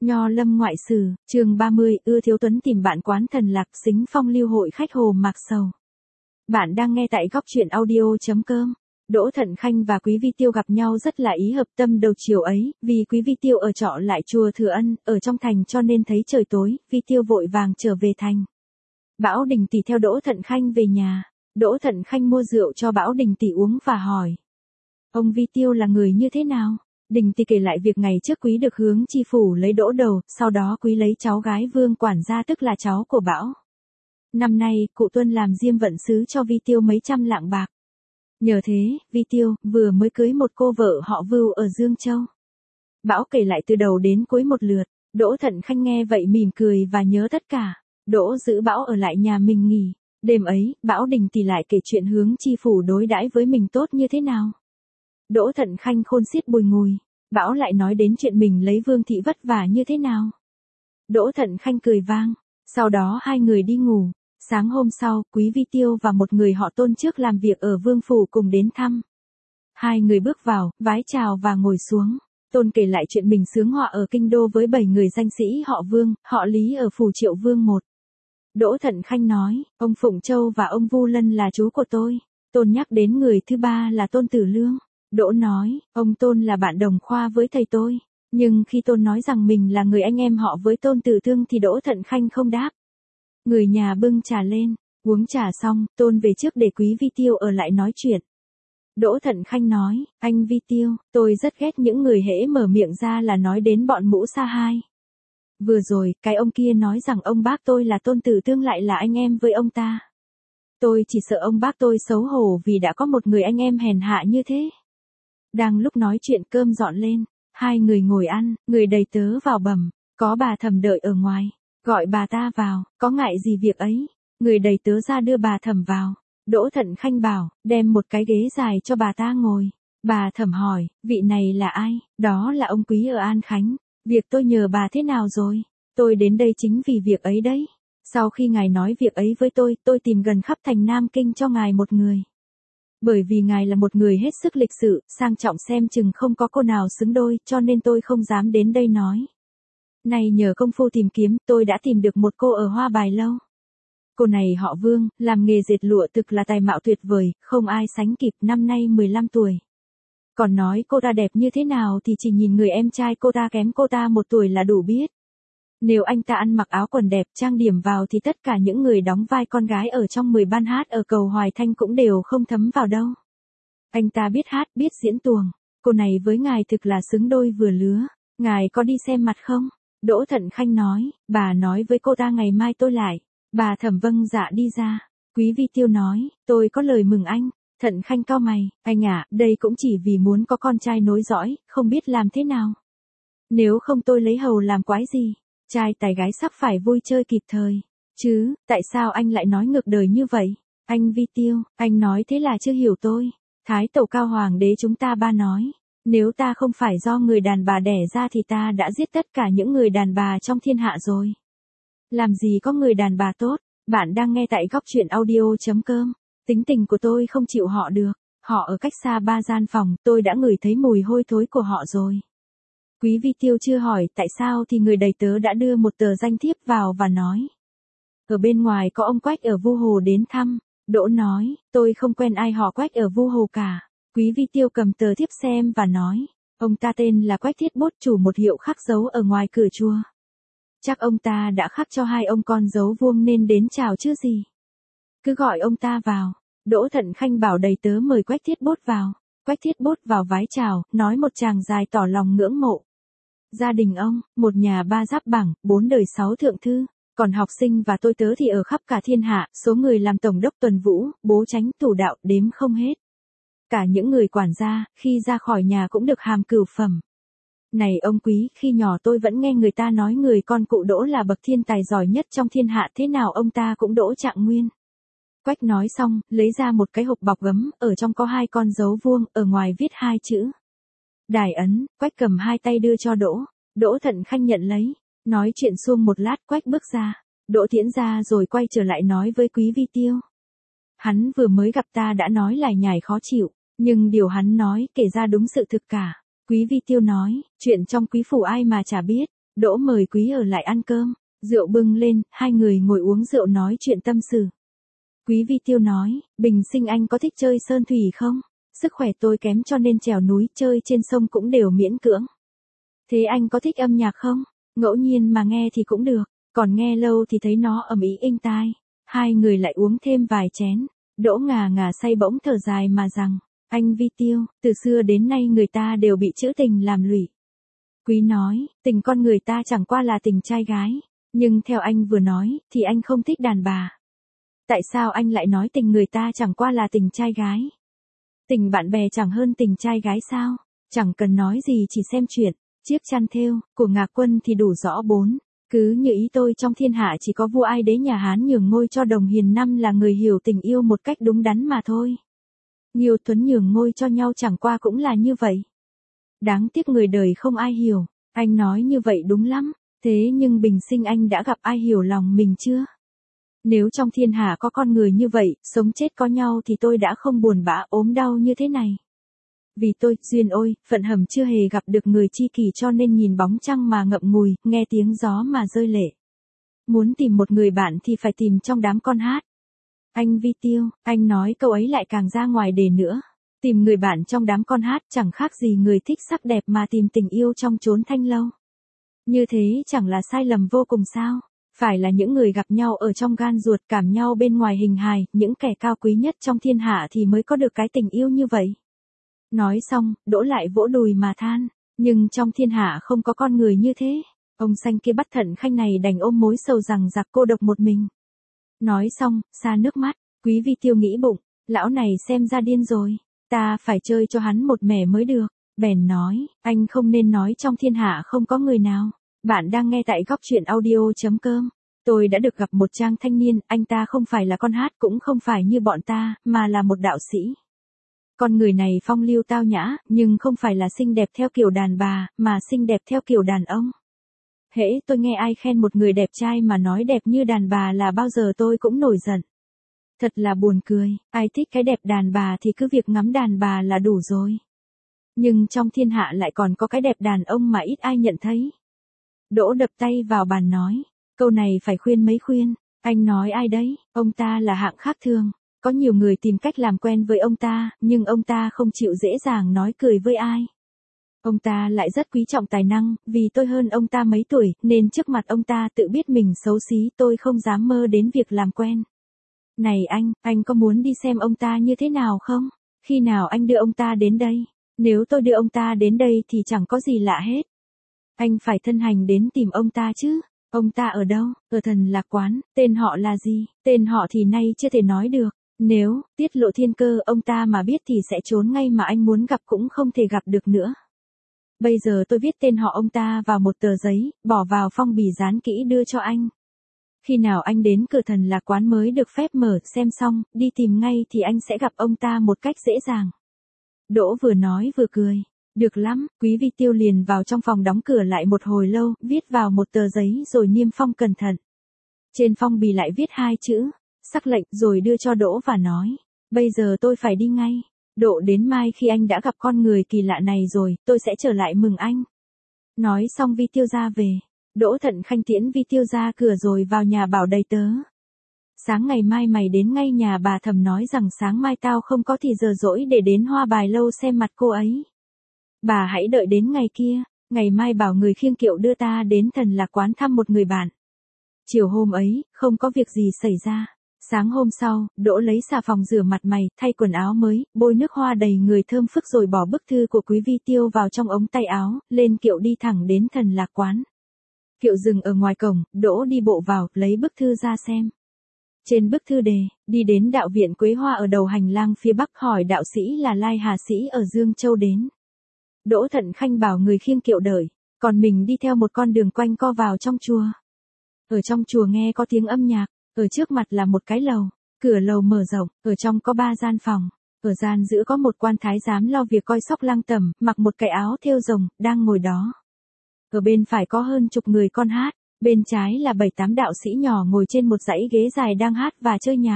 Nho Lâm ngoại sử, chương 30, Ưa Thiếu Tuấn tìm bạn quán thần lạc, xính phong lưu hội khách Hồ Mạc Sầu. Bạn đang nghe tại góc truyện audio.com. Đỗ Thận Khanh và Quý Vi Tiêu gặp nhau rất là ý hợp tâm đầu chiều ấy, vì Quý Vi Tiêu ở trọ lại chùa Thừa Ân, ở trong thành cho nên thấy trời tối, Vi Tiêu vội vàng trở về thành. Bảo Đình tỷ theo Đỗ Thận Khanh về nhà. Đỗ Thận Khanh mua rượu cho Bảo Đình tỷ uống và hỏi: ông Vi Tiêu là người như thế nào? Đình tỷ kể lại việc ngày trước Quý được hướng chi phủ lấy đỗ đầu, sau đó Quý lấy cháu gái Vương quản gia tức là cháu của Bảo. Năm nay, cụ Tuân làm diêm vận sứ cho Vi Tiêu mấy trăm lạng bạc. Nhờ thế, Vi Tiêu vừa mới cưới một cô vợ họ Vưu ở Dương Châu. Bảo kể lại từ đầu đến cuối một lượt. Đỗ Thận Khanh nghe vậy mỉm cười và nhớ tất cả. Đỗ giữ Bảo ở lại nhà mình nghỉ. Đêm ấy, Bảo Đình tỷ lại kể chuyện hướng chi phủ đối đãi với mình tốt như thế nào. Đỗ Thận Khanh khôn xiết bùi ngùi. Bảo lại nói đến chuyện mình lấy Vương thị vất vả như thế nào. Đỗ Thận Khanh cười vang. Sau đó hai người đi ngủ. Sáng hôm sau, Quý Vi Tiêu và một người họ Tôn trước làm việc ở Vương phủ cùng đến thăm. Hai người bước vào, vái chào và ngồi xuống. Tôn kể lại chuyện mình xướng họa ở kinh đô với 7 người danh sĩ họ Vương, họ Lý ở phủ Triệu Vương một. Đỗ Thận Khanh nói, ông Phụng Châu và ông Vu Lân là chú của tôi. Tôn nhắc đến người thứ ba là Tôn Tử Lương. Đỗ nói, ông Tôn là bạn đồng khoa với thầy tôi. Nhưng khi Tôn nói rằng mình là người anh em họ với Tôn Tử Thương thì Đỗ Thận Khanh không đáp. Người nhà bưng trà lên, uống trà xong, Tôn về trước để Quý Vi Tiêu ở lại nói chuyện. Đỗ Thận Khanh nói, anh Vi Tiêu, tôi rất ghét những người hễ mở miệng ra là nói đến bọn mũ sa hai. Vừa rồi, cái ông kia nói rằng ông bác tôi là Tôn Tử Thương lại là anh em với ông ta. Tôi chỉ sợ ông bác tôi xấu hổ vì đã có một người anh em hèn hạ như thế. Đang lúc nói chuyện cơm dọn lên, hai người ngồi ăn, người đầy tớ vào bẩm, có bà Thẩm đợi ở ngoài. Gọi bà ta vào, có ngại gì việc ấy. Người đầy tớ ra đưa bà Thẩm vào. Đỗ Thận Khanh bảo, đem một cái ghế dài cho bà ta ngồi. Bà Thẩm hỏi, vị này là ai? Đó là ông Quý ở An Khánh. Việc tôi nhờ bà thế nào rồi? Tôi đến đây chính vì việc ấy đấy. Sau khi ngài nói việc ấy với tôi tìm gần khắp thành Nam Kinh cho ngài một người. Bởi vì ngài là một người hết sức lịch sự, sang trọng xem chừng không có cô nào xứng đôi, cho nên tôi không dám đến đây nói. Này nhờ công phu tìm kiếm, tôi đã tìm được một cô ở Hoa Bài Lâu. Cô này họ Vương, làm nghề dệt lụa thực là tài mạo tuyệt vời, không ai sánh kịp, năm nay 15 tuổi. Còn nói cô ta đẹp như thế nào thì chỉ nhìn người em trai cô ta kém cô ta 1 tuổi là đủ biết. Nếu anh ta ăn mặc áo quần đẹp trang điểm vào thì tất cả những người đóng vai con gái ở trong 10 ban hát ở cầu Hoài Thanh cũng đều không thấm vào đâu. Anh ta biết hát, biết diễn tuồng. Cô này với ngài thực là xứng đôi vừa lứa. Ngài có đi xem mặt không? Đỗ Thận Khanh nói, bà nói với cô ta ngày mai tôi lại. Bà Thẩm vâng dạ đi ra. Quý Vi Tiêu nói, tôi có lời mừng anh. Thận Khanh cau mày, anh ạ, đây cũng chỉ vì muốn có con trai nối dõi, không biết làm thế nào. Nếu không tôi lấy hầu làm quái gì. Trai tài gái sắc phải vui chơi kịp thời. Chứ, tại sao anh lại nói ngược đời như vậy? Anh Vi Tiêu, anh nói thế là chưa hiểu tôi. Thái Tẩu Cao Hoàng đế chúng ta ba nói. Nếu ta không phải do người đàn bà đẻ ra thì ta đã giết tất cả những người đàn bà trong thiên hạ rồi. Làm gì có người đàn bà tốt, bạn đang nghe tại góc truyện audio.com. Tính tình của tôi không chịu họ được, họ ở cách xa 3 gian phòng, tôi đã ngửi thấy mùi hôi thối của họ rồi. Quý Vi Tiêu chưa hỏi tại sao thì người đầy tớ đã đưa một tờ danh thiếp vào và nói. Ở bên ngoài có ông Quách ở Vu Hồ đến thăm. Đỗ nói, tôi không quen ai họ Quách ở Vu Hồ cả. Quý Vi Tiêu cầm tờ thiếp xem và nói, ông ta tên là Quách Thiết Bốt, chủ một hiệu khắc dấu ở ngoài cửa chùa. Chắc ông ta đã khắc cho 2 ông con dấu vuông nên đến chào chứ gì. Cứ gọi ông ta vào. Đỗ Thận Khanh bảo đầy tớ mời Quách Thiết Bốt vào. Quách Thiết Bốt vào vái chào, nói một tràng dài tỏ lòng ngưỡng mộ. Gia đình ông, một nhà 3 giáp bảng, 4 đời 6 thượng thư. Còn học sinh và tôi tớ thì ở khắp cả thiên hạ, số người làm tổng đốc tuần vũ, bố chánh thủ đạo đếm không hết. Cả những người quản gia, khi ra khỏi nhà cũng được hàm cửu phẩm. Này ông Quý, khi nhỏ tôi vẫn nghe người ta nói người con cụ Đỗ là bậc thiên tài giỏi nhất trong thiên hạ, thế nào ông ta cũng Đỗ Trạng Nguyên. Quách nói xong, lấy ra một cái hộp bọc gấm, ở trong có 2 con dấu vuông, ở ngoài viết 2 chữ. Đài ấn. Quách cầm 2 tay đưa cho Đỗ. Đỗ Thận Khanh nhận lấy. Nói chuyện suông một lát, Quách bước ra. Đỗ tiễn ra rồi quay trở lại nói với Quý Vi Tiêu. Hắn vừa mới gặp ta đã nói lải nhải khó chịu, nhưng điều hắn nói kể ra đúng sự thực cả. Quý Vi Tiêu nói, chuyện trong quý phủ ai mà chả biết, Đỗ mời quý ở lại ăn cơm. Rượu bưng lên, hai người ngồi uống rượu nói chuyện tâm sự. Quý Vi Tiêu nói, bình sinh anh có thích chơi sơn thủy không? Sức khỏe tôi kém cho nên trèo núi chơi trên sông cũng đều miễn cưỡng. Thế anh có thích âm nhạc không? Ngẫu nhiên mà nghe thì cũng được, còn nghe lâu thì thấy nó ầm ĩ inh tai. Hai người lại uống thêm vài chén. Đỗ ngà ngà say bỗng thở dài mà rằng, anh Vi Tiêu, từ xưa đến nay người ta đều bị trữ tình làm lụy. Quý nói, tình con người ta chẳng qua là tình trai gái. Nhưng theo anh vừa nói, thì anh không thích đàn bà. Tại sao anh lại nói tình người ta chẳng qua là tình trai gái? Tình bạn bè chẳng hơn tình trai gái sao? Chẳng cần nói gì chỉ xem chuyện. Chiếc chăn thêu của Ngạc Quân thì đủ rõ bốn. Cứ như ý tôi trong thiên hạ chỉ có vua Ai Đế nhà Hán nhường ngôi cho Đồng Hiền Năm là người hiểu tình yêu một cách đúng đắn mà thôi. Nhiều Tuấn nhường ngôi cho nhau chẳng qua cũng là như vậy. Đáng tiếc người đời không ai hiểu. Anh nói như vậy đúng lắm. Thế nhưng bình sinh anh đã gặp ai hiểu lòng mình chưa? Nếu trong thiên hạ có con người như vậy, sống chết có nhau thì tôi đã không buồn bã ốm đau như thế này. Vì tôi, duyên ôi, phận hầm chưa hề gặp được người tri kỷ cho nên nhìn bóng trăng mà ngậm ngùi, nghe tiếng gió mà rơi lệ. Muốn tìm một người bạn thì phải tìm trong đám con hát. Anh Vi Tiêu, anh nói câu ấy lại càng ra ngoài đề nữa. Tìm người bạn trong đám con hát chẳng khác gì người thích sắc đẹp mà tìm tình yêu trong chốn thanh lâu. Như thế chẳng là sai lầm vô cùng sao? Phải là những người gặp nhau ở trong gan ruột cảm nhau bên ngoài hình hài, những kẻ cao quý nhất trong thiên hạ thì mới có được cái tình yêu như vậy. Nói xong, Đỗ lại vỗ đùi mà than, nhưng trong thiên hạ không có con người như thế. Ông xanh kia bắt Thận Khanh này đành ôm mối sầu rằng giặc cô độc một mình. Nói xong, xa nước mắt, Quý Vi Tiêu nghĩ bụng, lão này xem ra điên rồi, ta phải chơi cho hắn một mẻ mới được. Bèn nói, anh không nên nói trong thiên hạ không có người nào. Bạn đang nghe tại góc truyện audio.com. Tôi đã được gặp một chàng thanh niên, anh ta không phải là con hát cũng không phải như bọn ta, mà là một đạo sĩ. Con người này phong lưu tao nhã, nhưng không phải là xinh đẹp theo kiểu đàn bà, mà xinh đẹp theo kiểu đàn ông. Hễ tôi nghe ai khen một người đẹp trai mà nói đẹp như đàn bà là bao giờ tôi cũng nổi giận. Thật là buồn cười, ai thích cái đẹp đàn bà thì cứ việc ngắm đàn bà là đủ rồi. Nhưng trong thiên hạ lại còn có cái đẹp đàn ông mà ít ai nhận thấy. Đỗ đập tay vào bàn nói, câu này phải khuyên mấy khuyên, anh nói ai đấy, ông ta là hạng khác thường, có nhiều người tìm cách làm quen với ông ta, nhưng ông ta không chịu dễ dàng nói cười với ai. Ông ta lại rất quý trọng tài năng, vì tôi hơn ông ta mấy tuổi, nên trước mặt ông ta tự biết mình xấu xí tôi không dám mơ đến việc làm quen. Này anh có muốn đi xem ông ta như thế nào không? Khi nào anh đưa ông ta đến đây? Nếu tôi đưa ông ta đến đây thì chẳng có gì lạ hết. Anh phải thân hành đến tìm ông ta chứ. Ông ta ở đâu? Ở Thần Lạc Quán. Tên họ là gì? Tên họ thì nay chưa thể nói được. Nếu tiết lộ thiên cơ ông ta mà biết thì sẽ trốn ngay mà anh muốn gặp cũng không thể gặp được nữa. Bây giờ tôi viết tên họ ông ta vào một tờ giấy, bỏ vào phong bì dán kỹ đưa cho anh. Khi nào anh đến cửa Thần Lạc Quán mới được phép mở, xem xong, đi tìm ngay thì anh sẽ gặp ông ta một cách dễ dàng. Đỗ vừa nói vừa cười. Được lắm, Quý Vi Tiêu liền vào trong phòng đóng cửa lại một hồi lâu, viết vào một tờ giấy rồi niêm phong cẩn thận. Trên phong bì lại viết hai chữ, sắc lệnh rồi đưa cho Đỗ và nói, bây giờ tôi phải đi ngay. Độ đến mai khi anh đã gặp con người kỳ lạ này rồi, tôi sẽ trở lại mừng anh. Nói xong Vi Tiêu ra về. Đỗ Thận Khanh tiễn Vi Tiêu ra cửa rồi vào nhà bảo đầy tớ. Sáng ngày mai mày đến ngay nhà bà Thẩm nói rằng sáng mai tao không có thì giờ rỗi để đến Hoa Bài Lâu xem mặt cô ấy. Bà hãy đợi đến ngày kia, ngày mai bảo người khiêng kiệu đưa ta đến Thần Lạc Quán thăm một người bạn. Chiều hôm ấy, không có việc gì xảy ra. Sáng hôm sau, Đỗ lấy xà phòng rửa mặt mày, thay quần áo mới, bôi nước hoa đầy người thơm phức rồi bỏ bức thư của Quý Vi Tiêu vào trong ống tay áo, lên kiệu đi thẳng đến Thần Lạc Quán. Kiệu dừng ở ngoài cổng, Đỗ đi bộ vào, lấy bức thư ra xem. Trên bức thư đề, đi đến đạo viện Quế Hoa ở đầu hành lang phía bắc hỏi đạo sĩ là Lai Hà Sĩ ở Dương Châu đến. Đỗ Thận Khanh bảo người khiêng kiệu đợi, còn mình đi theo một con đường quanh co vào trong chùa. Ở trong chùa nghe có tiếng âm nhạc, ở trước mặt là một cái lầu, cửa lầu mở rộng, ở trong có 3 gian phòng, ở gian giữa có một quan thái giám lo việc coi sóc Lăng Tẩm, mặc một cái áo thêu rồng, đang ngồi đó. Ở bên phải có hơn chục người con hát, bên trái là 7-8 đạo sĩ nhỏ ngồi trên một dãy ghế dài đang hát và chơi nhạc.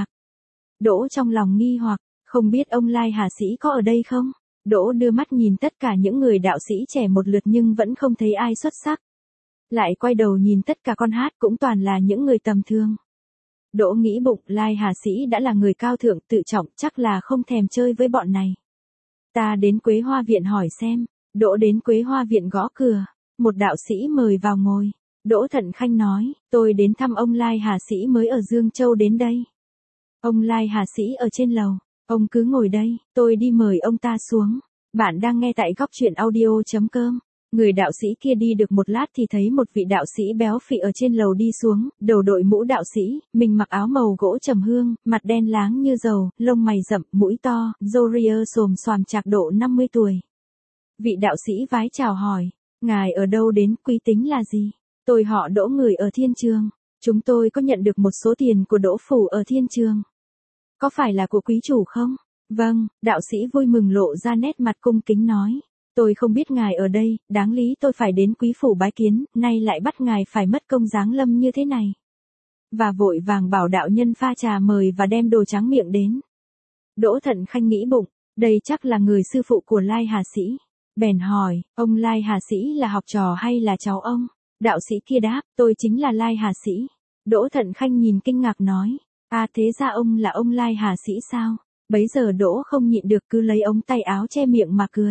Đỗ trong lòng nghi hoặc, không biết ông Lai Hà Sĩ có ở đây không? Đỗ đưa mắt nhìn tất cả những người đạo sĩ trẻ một lượt nhưng vẫn không thấy ai xuất sắc. Lại quay đầu nhìn tất cả con hát cũng toàn là những người tầm thường. Đỗ nghĩ bụng, Lai Hà Sĩ đã là người cao thượng tự trọng, chắc là không thèm chơi với bọn này. Ta đến Quế Hoa Viện hỏi xem. Đỗ đến Quế Hoa Viện gõ cửa. Một đạo sĩ mời vào ngồi. Đỗ Thận Khanh nói, tôi đến thăm ông Lai Hà Sĩ mới ở Dương Châu đến đây. Ông Lai Hà Sĩ ở trên lầu. Ông cứ ngồi đây, tôi đi mời ông ta xuống. Bạn đang nghe tại góc truyện audio.com. Người đạo sĩ kia đi được một lát thì thấy một vị đạo sĩ béo phì ở trên lầu đi xuống, đầu đội mũ đạo sĩ, mình mặc áo màu gỗ trầm hương, mặt đen láng như dầu, lông mày rậm, mũi to, râu ria xồm xoàm trạc độ 50 tuổi. Vị đạo sĩ vái chào hỏi, ngài ở đâu đến, quý tính là gì? Tôi họ Đỗ, người ở Thiên Trường. Chúng tôi có nhận được một số tiền của Đỗ phủ ở Thiên Trường. Có phải là của quý chủ không? Vâng, đạo sĩ vui mừng lộ ra nét mặt cung kính nói. Tôi không biết ngài ở đây, đáng lý tôi phải đến quý phủ bái kiến, nay lại bắt ngài phải mất công giáng lâm như thế này. Và vội vàng bảo đạo nhân pha trà mời và đem đồ tráng miệng đến. Đỗ Thận Khanh nghĩ bụng, đây chắc là người sư phụ của Lai Hà Sĩ. Bèn hỏi, ông Lai Hà Sĩ là học trò hay là cháu ông? Đạo sĩ kia đáp, tôi chính là Lai Hà Sĩ. Đỗ Thận Khanh nhìn kinh ngạc nói, thế ra ông là ông Lai Hà Sĩ sao? Bấy giờ Đỗ không nhịn được cứ lấy ống tay áo che miệng mà cười.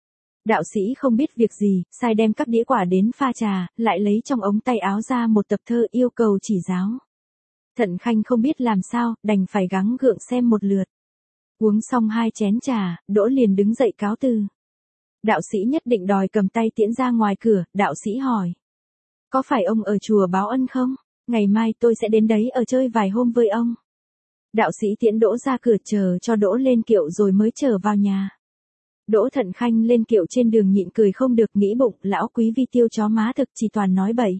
Đạo sĩ không biết việc gì, sai đem các đĩa quả đến pha trà, lại lấy trong ống tay áo ra một tập thơ yêu cầu chỉ giáo. Thận Khanh không biết làm sao, đành phải gắng gượng xem một lượt. Uống xong 2 chén trà, Đỗ liền đứng dậy cáo từ. Đạo sĩ nhất định đòi cầm tay tiễn ra ngoài cửa, đạo sĩ hỏi. Có phải ông ở chùa báo ân không? Ngày mai tôi sẽ đến đấy ở chơi vài hôm với ông. Đạo sĩ tiễn Đỗ ra cửa chờ cho Đỗ lên kiệu rồi mới trở vào nhà. Đỗ Thận Khanh lên kiệu trên đường nhịn cười không được, nghĩ bụng, lão quý vi tiêu chó má thực chỉ toàn nói bậy.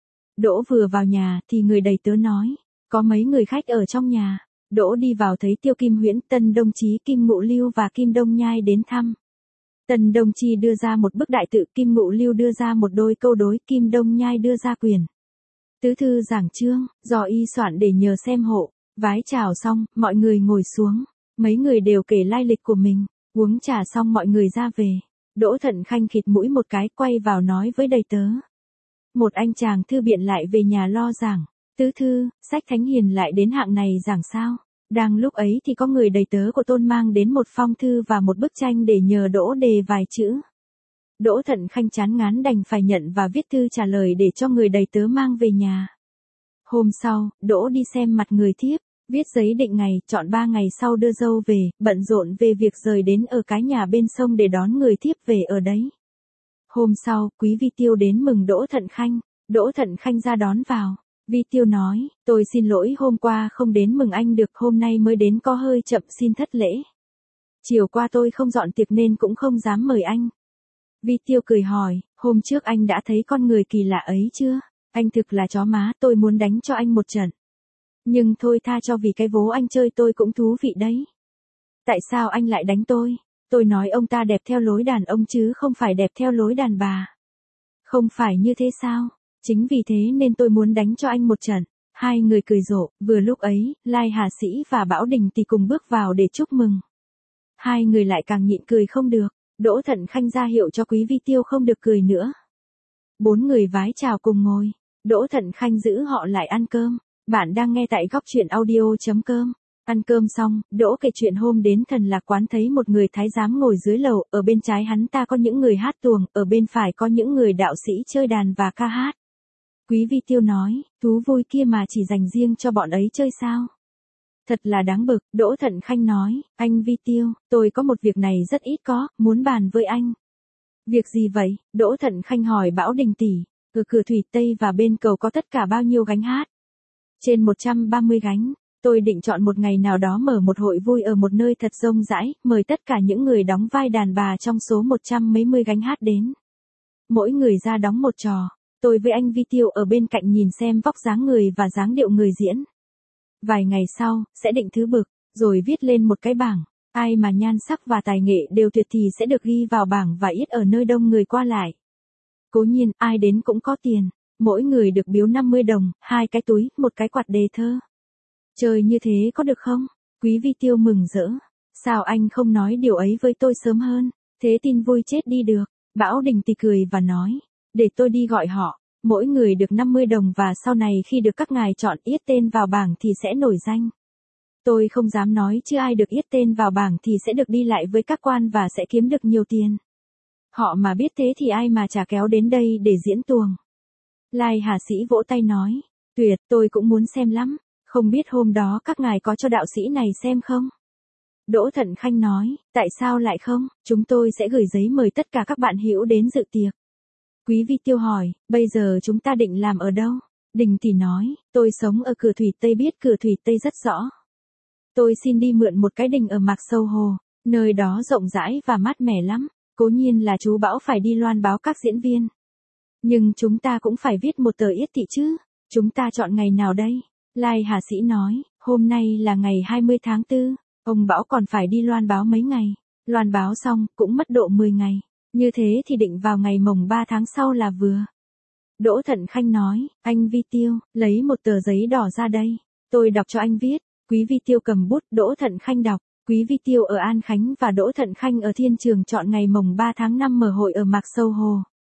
Đỗ vừa vào nhà thì người đầy tớ nói, có mấy người khách ở trong nhà. Đỗ đi vào thấy Tiêu Kim Huyễn, Tân Đông Chí, Kim Ngụ Lưu và Kim Đông Nhai đến thăm. Tân Đông Chi đưa ra một bức đại tự, Kim Ngụ Lưu đưa ra một đôi câu đối, Kim Đông Nhai đưa ra quyền. Tứ thư giảng chương, do y soạn để nhờ xem hộ. Vái chào xong, mọi người ngồi xuống. Mấy người đều kể lai lịch của mình. Uống trà xong mọi người ra về. Đỗ Thận Khanh khịt mũi một cái, quay vào nói với đầy tớ. Một anh chàng thư biện lại về nhà lo giảng. Tứ thư, sách thánh hiền lại đến hạng này giảng sao? Đang lúc ấy thì có người đầy tớ của Tôn mang đến một phong thư và một bức tranh để nhờ Đỗ đề vài chữ. Đỗ Thận Khanh chán ngán đành phải nhận và viết thư trả lời để cho người đầy tớ mang về nhà. Hôm sau, Đỗ đi xem mặt người thiếp, viết giấy định ngày, chọn 3 ngày sau đưa dâu về, bận rộn về việc rời đến ở cái nhà bên sông để đón người thiếp về ở đấy. Hôm sau, quý vi tiêu đến mừng Đỗ Thận Khanh. Đỗ Thận Khanh ra đón vào. Vi tiêu nói, tôi xin lỗi hôm qua không đến mừng anh được, hôm nay mới đến có hơi chậm, xin thất lễ. Chiều qua tôi không dọn tiệc nên cũng không dám mời anh. Vi tiêu cười hỏi, hôm trước anh đã thấy con người kỳ lạ ấy chưa? Anh thực là chó má, tôi muốn đánh cho anh một trận. Nhưng thôi tha cho, vì cái vố anh chơi tôi cũng thú vị đấy. Tại sao anh lại đánh tôi? Tôi nói ông ta đẹp theo lối đàn ông chứ không phải đẹp theo lối đàn bà. Không phải như thế sao? Chính vì thế nên tôi muốn đánh cho anh một trận. Hai người cười rộ, vừa lúc ấy, Lai Hà Sĩ và Bảo Đình thì cùng bước vào để chúc mừng. Hai người lại càng nhịn cười không được. Đỗ Thận Khanh ra hiệu cho quý vi tiêu không được cười nữa. 4 người vái chào cùng ngồi. Đỗ Thận Khanh giữ họ lại ăn cơm. Bạn đang nghe tại góc truyện audio.com. Ăn cơm xong, Đỗ kể chuyện hôm đến Thần Lạc Quán thấy một người thái giám ngồi dưới lầu, ở bên trái hắn ta có những người hát tuồng, ở bên phải có những người đạo sĩ chơi đàn và ca hát. Quý vi tiêu nói, thú vui kia mà chỉ dành riêng cho bọn ấy chơi sao? Thật là đáng bực. Đỗ Thận Khanh nói, anh vi tiêu, tôi có một việc này rất ít có, muốn bàn với anh. Việc gì vậy? Đỗ Thận Khanh hỏi Bảo Đình tỷ. Ở cửa Thủy Tây và bên cầu có tất cả bao nhiêu gánh hát? Trên 130 gánh. Tôi định chọn một ngày nào đó mở một hội vui ở một nơi thật rông rãi, mời tất cả những người đóng vai đàn bà trong số 100 mấy mươi gánh hát đến. Mỗi người ra đóng một trò. Tôi với anh vi tiêu ở bên cạnh nhìn xem vóc dáng người và dáng điệu người diễn. Vài ngày sau, sẽ định thứ bực, rồi viết lên một cái bảng. Ai mà nhan sắc và tài nghệ đều tuyệt thì sẽ được ghi vào bảng và yết ở nơi đông người qua lại. Cố nhiên, ai đến cũng có tiền. Mỗi người được biếu 50 đồng, 2 cái túi, một cái quạt đề thơ. Chơi như thế có được không? Quý vi tiêu mừng rỡ. Sao anh không nói điều ấy với tôi sớm hơn? Thế tin vui chết đi được. Bảo Đình thì cười và nói. Để tôi đi gọi họ. mỗi người được 50 đồng và sau này khi được các ngài chọn yết tên vào bảng thì sẽ nổi danh. Tôi không dám nói chứ ai được yết tên vào bảng thì sẽ được đi lại với các quan và sẽ kiếm được nhiều tiền. Họ mà biết thế thì ai mà chả kéo đến đây để diễn tuồng. Lai Hà Sĩ vỗ tay nói, tuyệt, tôi cũng muốn xem lắm, không biết hôm đó các ngài có cho đạo sĩ này xem không? Đỗ Thận Khanh nói, tại sao lại không, chúng tôi sẽ gửi giấy mời tất cả các bạn hữu đến dự tiệc. Quý Vi Tiêu hỏi, bây giờ chúng ta định làm ở đâu? Đình Tỷ nói, tôi sống ở Cửa Thủy Tây, biết Cửa Thủy Tây rất rõ. Tôi xin đi mượn một cái đình ở Mạc Sầu Hồ, nơi đó rộng rãi và mát mẻ lắm, cố nhiên là chú Bão phải đi loan báo các diễn viên. Nhưng chúng ta cũng phải viết một tờ yết thị chứ, chúng ta chọn ngày nào đây? Lai Hà Sĩ nói, hôm nay là ngày 20 tháng 4, ông Bão còn phải đi loan báo mấy ngày, loan báo xong cũng mất độ 10 ngày, như thế thì định vào ngày mồng 3 tháng sau là vừa. Đỗ Thận Khanh nói, anh Vi Tiêu, lấy một tờ giấy đỏ ra đây, tôi đọc cho anh viết. Quý Vi Tiêu cầm bút, Đỗ Thận Khanh đọc, Quý Vi Tiêu ở An Khánh và Đỗ Thận Khanh ở Thiên Trường chọn ngày mồng 3 tháng 5 mở hội ở Mạc Sầu Hồ.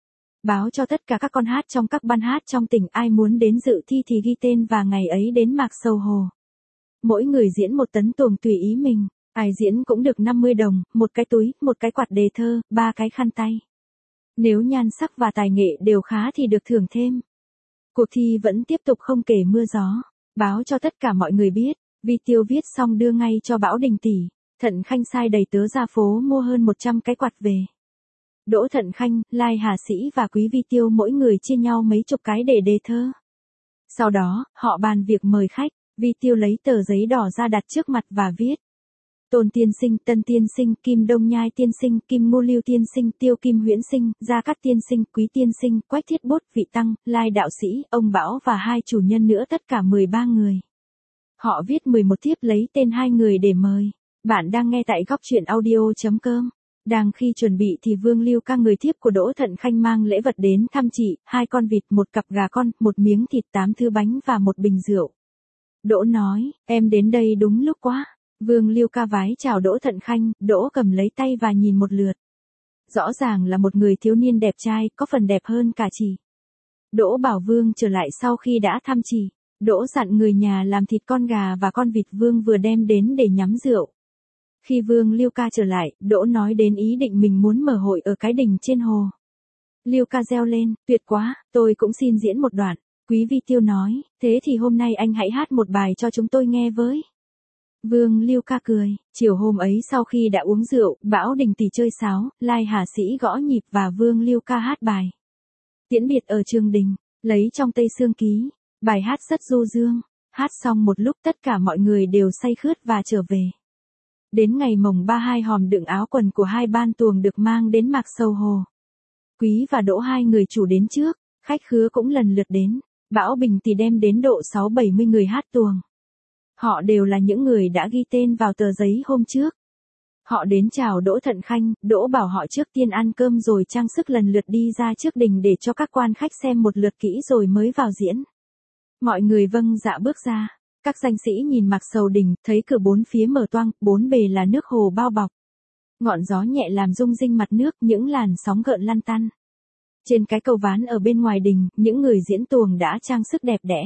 Báo cho tất cả các con hát trong các ban hát trong tỉnh, ai muốn đến dự thi thì ghi tên và ngày ấy đến Mạc Sầu Hồ. Mỗi người diễn một tấn tuồng tùy ý mình, ai diễn cũng được 50 đồng, một cái túi, một cái quạt đề thơ, 3 cái khăn tay. Nếu nhan sắc và tài nghệ đều khá thì được thưởng thêm. Cuộc thi vẫn tiếp tục không kể mưa gió, báo cho tất cả mọi người biết. Vi Tiêu viết xong đưa ngay cho Bảo Đình tỷ, Thận Khanh sai đầy tớ ra phố mua hơn 100 cái quạt về. Đỗ Thận Khanh, Lai Hà Sĩ và Quý Vi Tiêu mỗi người chia nhau mấy chục cái để đề thơ. Sau đó, họ bàn việc mời khách, Vi Tiêu lấy tờ giấy đỏ ra đặt trước mặt và viết. Tôn Tiên Sinh, Tân Tiên Sinh, Kim Đông Nhai Tiên Sinh, Kim Ngô Lưu Tiên Sinh, Tiêu Kim Huyễn Sinh, Gia Cát Tiên Sinh, Quý Tiên Sinh, Quách Thiết Bốt, Vị Tăng, Lai Đạo Sĩ, ông Bảo và 2 chủ nhân nữa, tất cả 13 người. Họ viết 11 thiếp lấy tên 2 người để mời. Bạn đang nghe tại góc truyện audio.com. Đang khi chuẩn bị thì Vương Lưu Ca, người thiếp của Đỗ Thận Khanh, mang lễ vật đến thăm chị, 2 con vịt, 1 cặp gà con, 1 miếng thịt, 8 thứ bánh và 1 bình rượu. Đỗ nói, em đến đây đúng lúc quá. Vương Lưu Ca vái chào Đỗ Thận Khanh, Đỗ cầm lấy tay và nhìn một lượt. Rõ ràng là một người thiếu niên đẹp trai, có phần đẹp hơn cả chị. Đỗ bảo Vương trở lại sau khi đã thăm chị. Đỗ dặn người nhà làm thịt con gà và con vịt Vương vừa đem đến để nhắm rượu. Khi Vương Lưu Ca trở lại, Đỗ nói đến ý định mình muốn mở hội ở cái đình trên hồ. Lưu Ca reo lên, tuyệt quá, tôi cũng xin diễn một đoạn. Quý Vi Tiêu nói, thế thì hôm nay anh hãy hát một bài cho chúng tôi nghe với. Vương Lưu Ca cười, chiều hôm ấy sau khi đã uống rượu, Bảo Đình tỷ chơi sáo, Lai Hà Sĩ gõ nhịp và Vương Lưu Ca hát bài. Tiễn biệt ở trường đình, lấy trong Tây Sương Ký. Bài hát rất du dương, hát xong một lúc tất cả mọi người đều say khướt và trở về. Đến ngày mồng 3, 2 hòm đựng áo quần của 2 ban tuồng được mang đến Mạc Sầu Hồ. Quý và Đỗ 2 người chủ đến trước, khách khứa cũng lần lượt đến. Bảo Bình thì đem đến độ 6-70 người hát tuồng. Họ đều là những người đã ghi tên vào tờ giấy hôm trước. Họ đến chào Đỗ Thận Khanh, Đỗ bảo họ trước tiên ăn cơm rồi trang sức lần lượt đi ra trước đình để cho các quan khách xem một lượt kỹ rồi mới vào diễn. Mọi người vâng dạ bước ra, các danh sĩ nhìn Mạc Sầu đình, thấy cửa 4 phía mở toang, 4 bề là nước hồ bao bọc. Ngọn gió nhẹ làm rung rinh mặt nước, những làn sóng gợn lăn tăn. Trên cái cầu ván ở bên ngoài đình, những người diễn tuồng đã trang sức đẹp đẽ.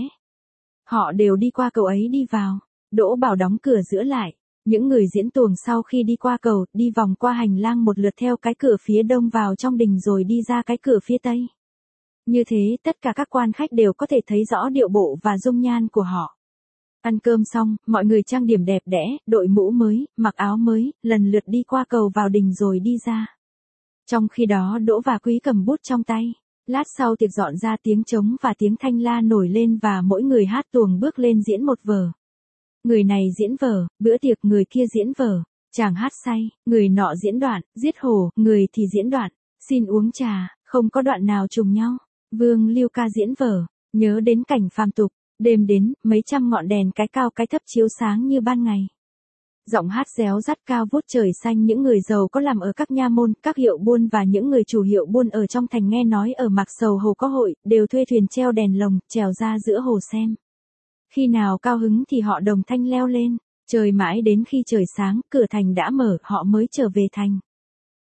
Họ đều đi qua cầu ấy đi vào, Đỗ bảo đóng cửa giữa lại. Những người diễn tuồng sau khi đi qua cầu, đi vòng qua hành lang một lượt theo cái cửa phía đông vào trong đình rồi đi ra cái cửa phía tây. Như thế tất cả các quan khách đều có thể thấy rõ điệu bộ và dung nhan của họ. Ăn cơm xong, mọi người trang điểm đẹp đẽ, đội mũ mới, mặc áo mới, lần lượt đi qua cầu vào đình rồi đi ra. Trong khi đó Đỗ và Quý cầm bút trong tay. Lát sau tiệc dọn ra, tiếng trống và tiếng thanh la nổi lên và mỗi người hát tuồng bước lên diễn một vở. Người này diễn vở, bữa tiệc, người kia diễn vở, chàng hát say, người nọ diễn đoạn, giết hổ, người thì diễn đoạn, xin uống trà, không có đoạn nào trùng nhau. Vương Lưu Ca diễn vở, nhớ đến cảnh phàm tục, đêm đến, mấy trăm ngọn đèn cái cao cái thấp chiếu sáng như ban ngày. Giọng hát réo rắt cao vút trời xanh, những người giàu có làm ở các nha môn, các hiệu buôn và những người chủ hiệu buôn ở trong thành nghe nói ở Mạc Sầu Hồ có hội, đều thuê thuyền treo đèn lồng, trèo ra giữa hồ xem. Khi nào cao hứng thì họ đồng thanh leo lên, trời mãi đến khi trời sáng, cửa thành đã mở, họ mới trở về thành.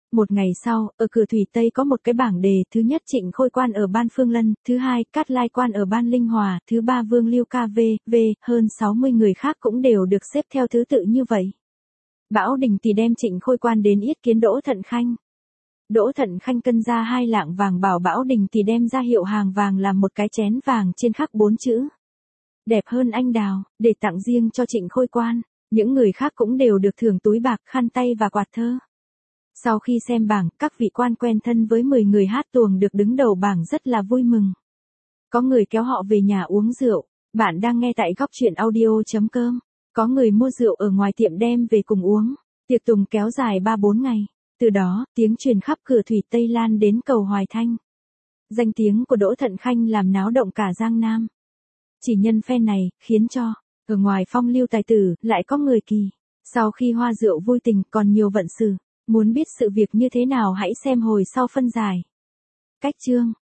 Một ngày sau, ở cửa Thủy Tây có một cái bảng đề, thứ nhất Trịnh Khôi Quan ở ban Phương Lân, thứ hai Cát Lai Quan ở ban Linh Hòa, thứ ba Vương Lưu KV, hơn 60 người khác cũng đều được xếp theo thứ tự như vậy. Bảo Đình thì đem Trịnh Khôi Quan đến yết kiến Đỗ Thận Khanh. Đỗ Thận Khanh cân ra 2 lạng vàng bảo Bảo Đình thì đem ra hiệu hàng vàng làm một cái chén vàng trên khắc 4 chữ. Đẹp hơn anh đào, để tặng riêng cho Trịnh Khôi Quan. Những người khác cũng đều được thưởng túi bạc, khăn tay và quạt thơ. Sau khi xem bảng, các vị quan quen thân với 10 người hát tuồng được đứng đầu bảng rất là vui mừng. Có người kéo họ về nhà uống rượu. Bạn đang nghe tại góc chuyện audio.com. Có người mua rượu ở ngoài tiệm đem về cùng uống. Tiệc tùng kéo dài 3-4 ngày. Từ đó, tiếng truyền khắp cửa Thủy Tây lan đến cầu Hoài Thanh. Danh tiếng của Đỗ Thận Khanh làm náo động cả Giang Nam. Chỉ nhân phen này, khiến cho, ở ngoài phong lưu tài tử, lại có người kỳ. Sau khi hoa rượu vui tình còn nhiều vận sự. Muốn biết sự việc như thế nào hãy xem hồi sau phân giải. Cách chương